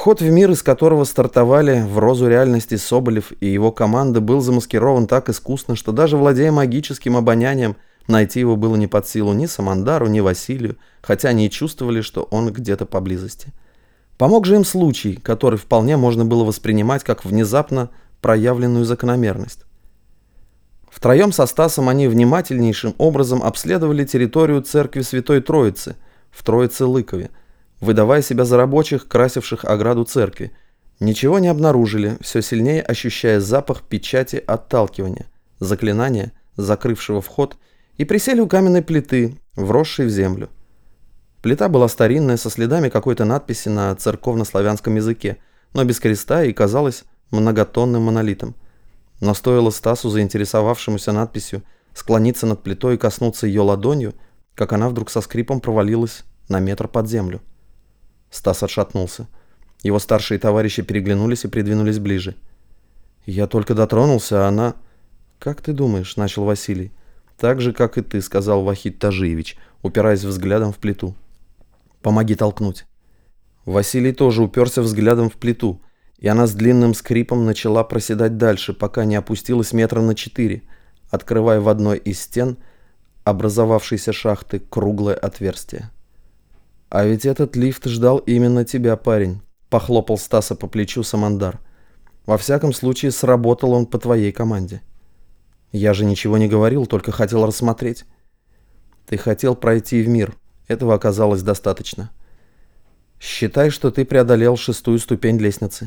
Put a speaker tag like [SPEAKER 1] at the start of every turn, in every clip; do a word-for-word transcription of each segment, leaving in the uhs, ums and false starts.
[SPEAKER 1] Вход в мир, из которого стартовали в розу реальности Соболев и его команда, был замаскирован так искусно, что даже владея магическим обонянием, найти его было не под силу ни Самандару, ни Василию, хотя они и чувствовали, что он где-то поблизости. Помог же им случай, который вполне можно было воспринимать как внезапно проявленную закономерность. Втроем со Стасом они внимательнейшим образом обследовали территорию церкви Святой Троицы в Троице-Лыкове, выдавая себя за рабочих, красивших ограду церкви. Ничего не обнаружили, все сильнее ощущая запах печати отталкивания, заклинания, закрывшего вход, и присели у каменной плиты, вросшей в землю. Плита была старинная, со следами какой-то надписи на церковно-славянском языке, но без креста и казалась многотонным монолитом. Но стоило Стасу, заинтересовавшемуся надписью, склониться над плитой и коснуться ее ладонью, как она вдруг со скрипом провалилась на метр под землю. Стас отшатнулся. Его старшие товарищи переглянулись и придвинулись ближе. «Я только дотронулся, а она...» «Как ты думаешь?» — начал Василий. «Так же, как и ты», — сказал Вахид Тажиевич, упираясь взглядом в плиту. «Помоги толкнуть». Василий тоже уперся взглядом в плиту, и она с длинным скрипом начала проседать дальше, пока не опустилась метра на четыре, открывая в одной из стен образовавшейся шахты круглое отверстие. «А ведь этот лифт ждал именно тебя, парень», — похлопал Стаса по плечу Самандар. «Во всяком случае, сработал он по твоей команде». «Я же ничего не говорил, только хотел рассмотреть». «Ты хотел пройти в мир. Этого оказалось достаточно. Считай, что ты преодолел шестую ступень лестницы».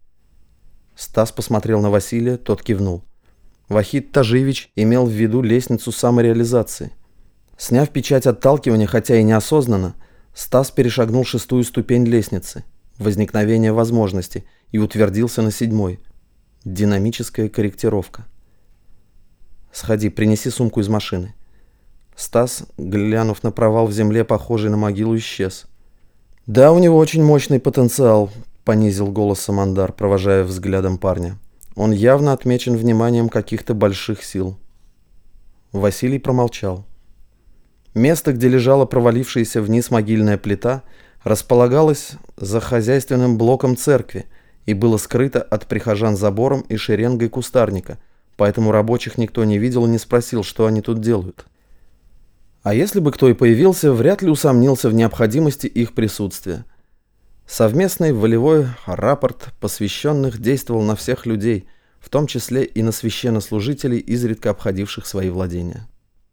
[SPEAKER 1] Стас посмотрел на Василия, тот кивнул. Вахид Тажиевич имел в виду лестницу самореализации. Сняв печать отталкивания, хотя и неосознанно, Стас перешагнул шестую ступень лестницы, возникновение возможности, и утвердился на седьмой. Динамическая корректировка. «Сходи, принеси сумку из машины». Стас, глянув на провал в земле, похожий на могилу, исчез. «Да, у него очень мощный потенциал», — понизил голос Самандар, провожая взглядом парня. «Он явно отмечен вниманием каких-то больших сил». Василий промолчал. Место, где лежала провалившаяся вниз могильная плита, располагалось за хозяйственным блоком церкви и было скрыто от прихожан забором и шеренгой кустарника, поэтому рабочих никто не видел и не спросил, что они тут делают. А если бы кто и появился, вряд ли усомнился в необходимости их присутствия. Совместный волевой рапорт посвященных действовал на всех людей, в том числе и на священнослужителей, изредка обходивших свои владения.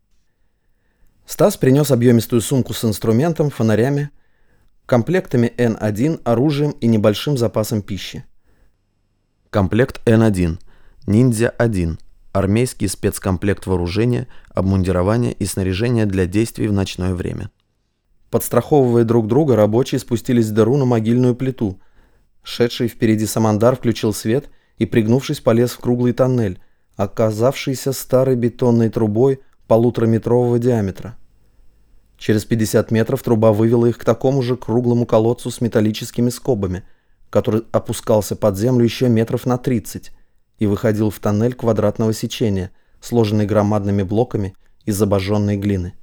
[SPEAKER 1] Стас принес объемистую сумку с инструментом, фонарями, комплектами эн один, оружием и небольшим запасом пищи. Комплект эн один. Ниндзя один. Армейский спецкомплект вооружения, обмундирования и снаряжения для действий в ночное время. Подстраховывая друг друга, рабочие спустились в дыру на могильную плиту. Шедший впереди Самандар включил свет и, пригнувшись, полез в круглый тоннель, оказавшийся старой бетонной трубой полутораметрового диаметра. Через пятьдесят метров труба вывела их к такому же круглому колодцу с металлическими скобами, который опускался под землю еще метров на тридцать и выходил в тоннель квадратного сечения, сложенный громадными блоками из обожженной глины.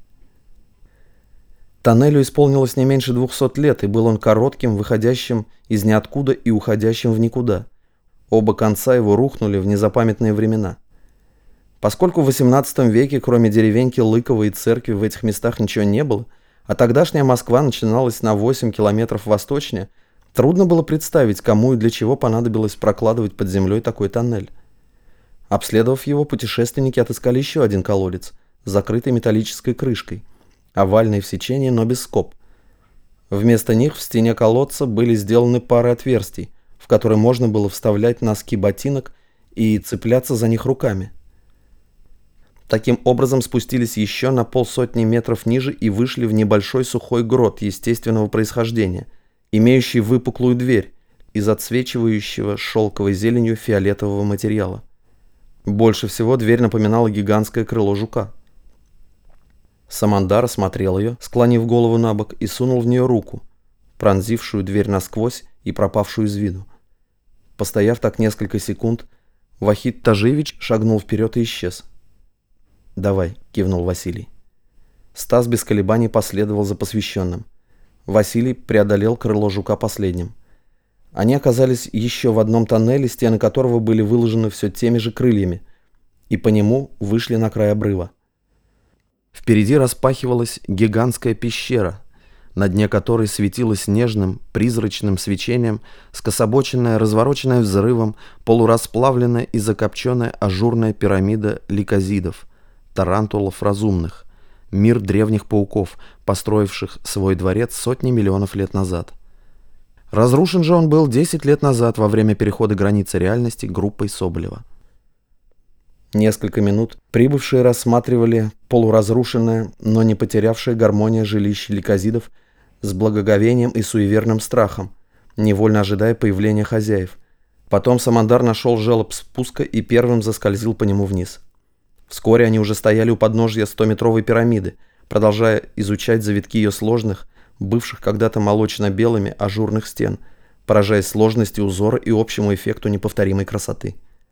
[SPEAKER 1] Тоннелю исполнилось не меньше двухсот лет, и был он коротким, выходящим из ниоткуда и уходящим в никуда. Оба конца его рухнули в незапамятные времена. Поскольку в восемнадцатом веке, кроме деревеньки Лыкова и церкви, в этих местах ничего не было, а тогдашняя Москва начиналась на восемь километров восточнее, трудно было представить, кому и для чего понадобилось прокладывать под землей такой тоннель. Обследовав его, путешественники отыскали еще один колодец, закрытый металлической крышкой, овальный в сечении, но без скоб. Вместо них в стене колодца были сделаны пары отверстий, в которые можно было вставлять носки ботинок и цепляться за них руками. Таким образом спустились еще на полсотни метров ниже и вышли в небольшой сухой грот естественного происхождения, имеющий выпуклую дверь из отсвечивающего шелковой зеленью фиолетового материала. Больше всего дверь напоминала гигантское крыло жука. Самандар осмотрел ее, склонив голову на бок, и сунул в нее руку, пронзившую дверь насквозь и пропавшую из виду. Постояв так несколько секунд, Вахид Тажиевич шагнул вперед и исчез. «Давай», — кивнул Василий. Стас без колебаний последовал за посвященным. Василий преодолел крыло жука последним. Они оказались еще в одном тоннеле, стены которого были выложены все теми же крыльями, и по нему вышли на край обрыва. Впереди распахивалась гигантская пещера, на дне которой светилась нежным, призрачным свечением скособоченная, развороченная взрывом, полурасплавленная и закопченная ажурная пирамида ликозидов, тарантулов разумных, мир древних пауков, построивших свой дворец сотни миллионов лет назад. Разрушен же он был десять лет назад во время перехода границы реальности группой Соболева. Несколько минут прибывшие рассматривали полуразрушенное, но не потерявшее гармония жилище ликозидов с благоговением и суеверным страхом, невольно ожидая появления хозяев. Потом Самандар нашел желоб спуска и первым заскользил по нему вниз. Вскоре они уже стояли у подножья стометровой пирамиды, продолжая изучать завитки ее сложных, бывших когда-то молочно-белыми ажурных стен, поражаясь сложности узора и общему эффекту неповторимой красоты.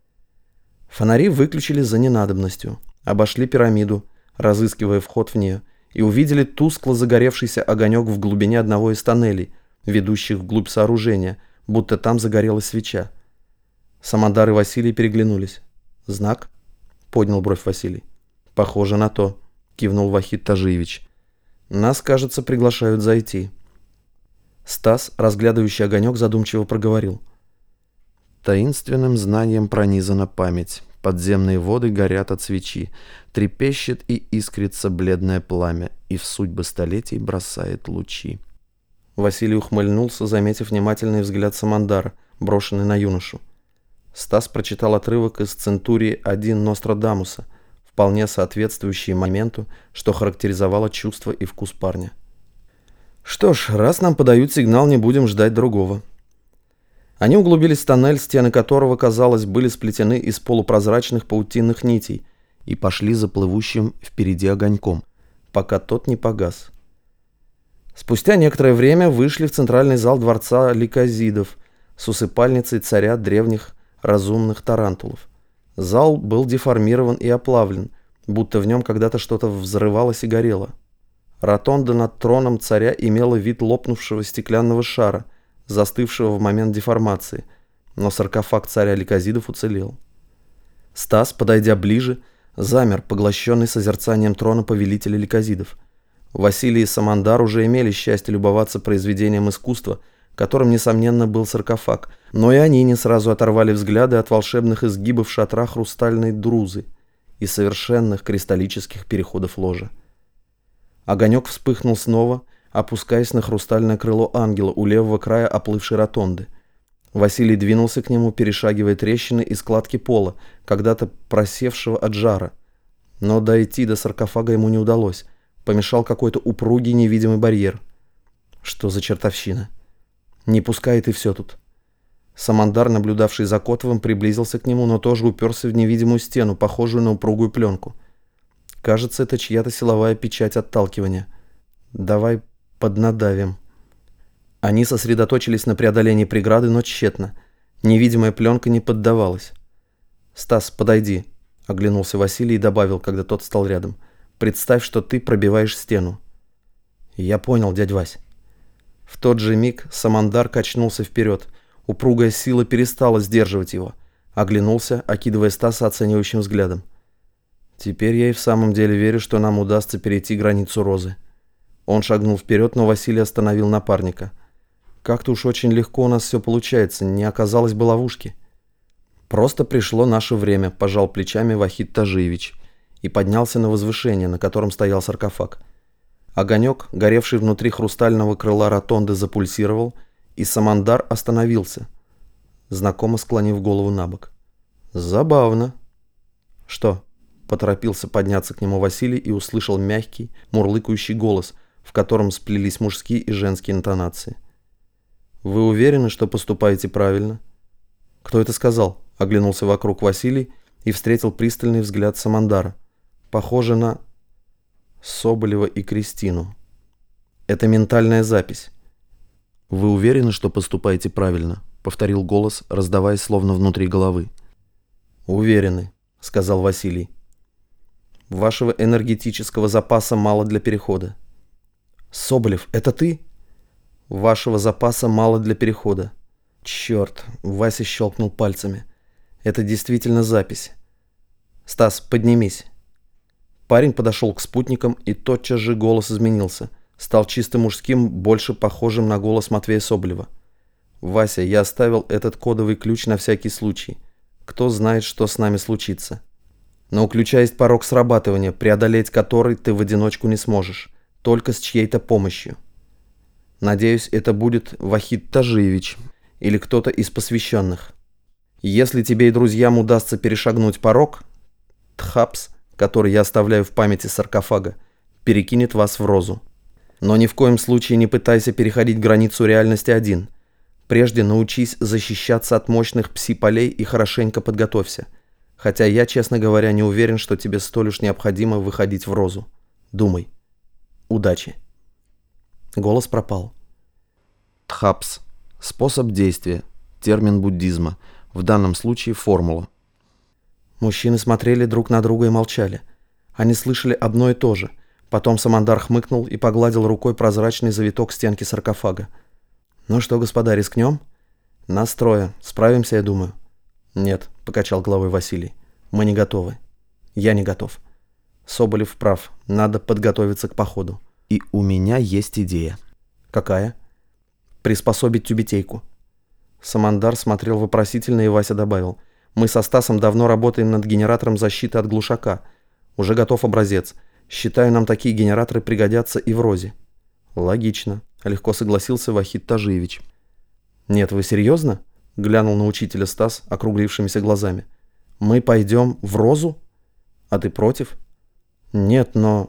[SPEAKER 1] Фонари выключили за ненадобностью, обошли пирамиду, разыскивая вход в нее, и увидели тускло загоревшийся огонек в глубине одного из тоннелей, ведущих вглубь сооружения, будто там загорелась свеча. Самандар и Василий переглянулись. «Знак?» — поднял бровь Василий. «Похоже на то», — кивнул Вахид Тажиевич. «Нас, кажется, приглашают зайти». Стас, разглядывающий огонек, задумчиво проговорил. «Таинственным знанием пронизана память. Подземные воды горят от свечи. Трепещет и искрится бледное пламя, и в судьбы столетий бросает лучи». Василий ухмыльнулся, заметив внимательный взгляд Самандара, брошенный на юношу. Стас прочитал отрывок из «Центурии один» Нострадамуса, вполне соответствующий моменту, что характеризовало чувство и вкус парня. «Что ж, раз нам подают сигнал, не будем ждать другого». Они углубились в тоннель, стены которого, казалось, были сплетены из полупрозрачных паутинных нитей, и пошли за плывущим впереди огоньком, пока тот не погас. Спустя некоторое время вышли в центральный зал дворца ликозидов с усыпальницей царя древних разумных тарантулов. Зал был деформирован и оплавлен, будто в нем когда-то что-то взрывалось и горело. Ротонда над троном царя имела вид лопнувшего стеклянного шара, застывшего в момент деформации, но саркофаг царя ликозидов уцелел. Стас, подойдя ближе, замер, поглощенный созерцанием трона повелителя ликозидов. Василий и Самандар уже имели счастье любоваться произведением искусства, которым, несомненно, был саркофаг, но и они не сразу оторвали взгляды от волшебных изгибов шатра хрустальной друзы и совершенных кристаллических переходов ложа. Огонек вспыхнул снова, опускаясь на хрустальное крыло ангела у левого края оплывшей ротонды. Василий двинулся к нему, перешагивая трещины и складки пола, когда-то просевшего от жара. Но дойти до саркофага ему не удалось. Помешал какой-то упругий невидимый барьер. Что за чертовщина? Не пускает и все тут. Самандар, наблюдавший за Котовым, приблизился к нему, но тоже уперся в невидимую стену, похожую на упругую пленку. Кажется, это чья-то силовая печать отталкивания. Давай поднадавим. Они сосредоточились на преодолении преграды, но тщетно. Невидимая пленка не поддавалась. «Стас, подойди», — оглянулся Василий и добавил, когда тот стал рядом. «Представь, что ты пробиваешь стену». «Я понял, дядь Вась». В тот же миг Самандар качнулся вперед. Упругая сила перестала сдерживать его. Оглянулся, окидывая Стаса оценивающим взглядом. «Теперь я и в самом деле верю, что нам удастся перейти границу Розы». Он шагнул вперед, но Василий остановил напарника. «Как-то уж очень легко у нас все получается, не оказалось бы ловушки». «Просто пришло наше время», – пожал плечами Вахид Тажиевич и поднялся на возвышение, на котором стоял саркофаг. Огонек, горевший внутри хрустального крыла ротонды, запульсировал, и Самандар остановился, знакомо склонив голову на бок. «Забавно». «Что?» – поторопился подняться к нему Василий и услышал мягкий, мурлыкающий голос, в котором сплелись мужские и женские интонации. «Вы уверены, что поступаете правильно?» «Кто это сказал?» – оглянулся вокруг Василий и встретил пристальный взгляд Самандара. «Похоже на Соболева и Кристину. Это ментальная запись». «Вы уверены, что поступаете правильно?» – повторил голос, раздаваясь словно внутри головы. «Уверены», – сказал Василий. «Вашего энергетического запаса мало для перехода». «Соболев, это ты?» «Вашего запаса мало для перехода. Черт, Вася щелкнул пальцами. Это действительно запись. Стас, поднимись. Парень подошел к спутникам, и тотчас же голос изменился. Стал чисто мужским, больше похожим на голос Матвея Соболева. «Вася, я оставил этот кодовый ключ на всякий случай. Кто знает, что с нами случится. Но у ключа есть порог срабатывания, преодолеть который ты в одиночку не сможешь, только с чьей-то помощью. Надеюсь, это будет Вахид Тажиевич или кто-то из посвященных. Если тебе и друзьям удастся перешагнуть порог, Тхапс, который я оставляю в памяти саркофага, перекинет вас в Розу. Но ни в коем случае не пытайся переходить границу реальности один. Прежде научись защищаться от мощных пси-полей и хорошенько подготовься. Хотя я, честно говоря, не уверен, что тебе столь уж необходимо выходить в Розу. Думай. Удачи». Голос пропал. Тхапс. Способ действия. Термин буддизма. В данном случае формула. Мужчины смотрели друг на друга и молчали. Они слышали одно и то же. Потом Самандар хмыкнул и погладил рукой прозрачный завиток стенки саркофага. «Ну что, господа, рискнем?» «Нас трое. Справимся, я думаю». «Нет», — покачал головой Василий. «Мы не готовы. Я не готов. Соболев прав. Надо подготовиться к походу. И у меня есть идея». «Какая?» «Приспособить тюбетейку». Самандар смотрел вопросительно, и Вася добавил. «Мы со Стасом давно работаем над генератором защиты от глушака. Уже готов образец. Считаю, нам такие генераторы пригодятся и в Розе». «Логично», — легко согласился Вахид Тажиевич. «Нет, вы серьезно?» — глянул на учителя Стас округлившимися глазами. «Мы пойдем в Розу? А ты против?» «Нет, но...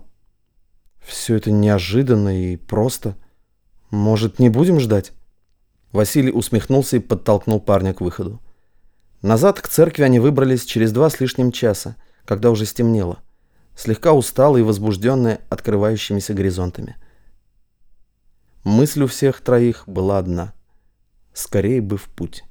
[SPEAKER 1] все это неожиданно и просто. Может, не будем ждать?» Василий усмехнулся и подтолкнул парня к выходу. Назад к церкви они выбрались через два с лишним часа, когда уже стемнело, слегка усталые и возбужденные открывающимися горизонтами. Мысль у всех троих была одна: скорее бы в путь.